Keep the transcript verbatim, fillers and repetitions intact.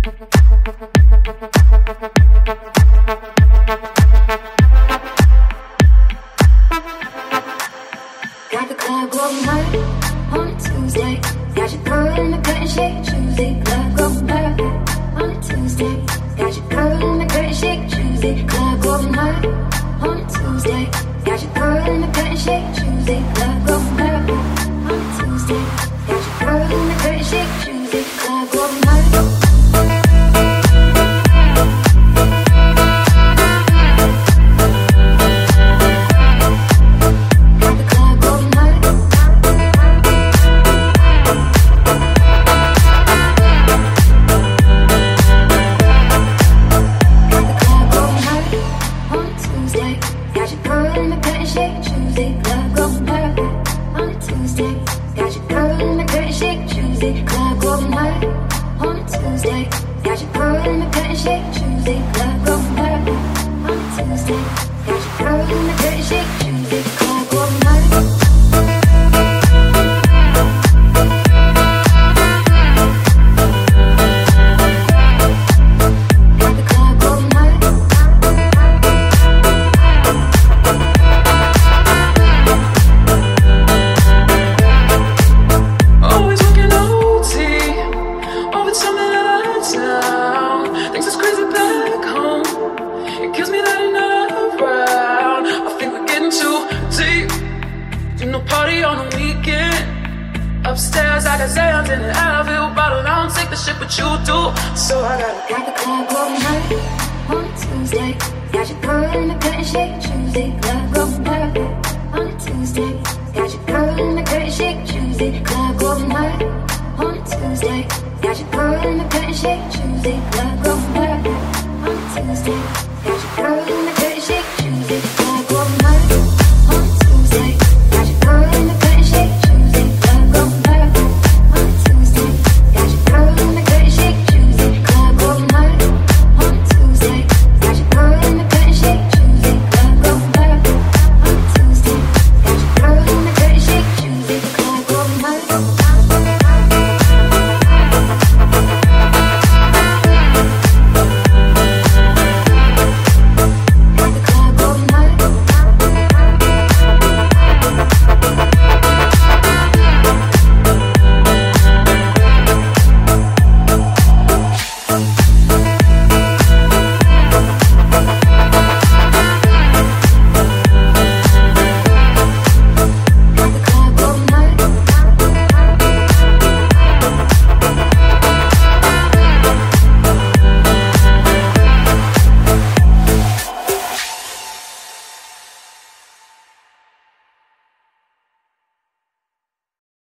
Got the club going hard on a Tuesday. Got your girl in the curtain shake Tuesday. Club going hard on a Tuesday. Got your girl in the curtain shake Tuesday. Club going hard on a Tuesday. Got your girl in the curtain shake Tuesday. Club going hard on a Tuesday. Got your girl in the curtain shake Tuesday. Club going hard. Upstairs, I got Zans in an Advil bottle. I don't take the shit, but you do. So I got got the club going hard on a Tuesday. Got your girl in the curtain shake Tuesday. Club going hard on a Tuesday. Got your girl in the curtain shake Tuesday. Club going hard on a Tuesday. Got your girl in the curtain shake Tuesday. Club going hard on a Tuesday. Got your girl in the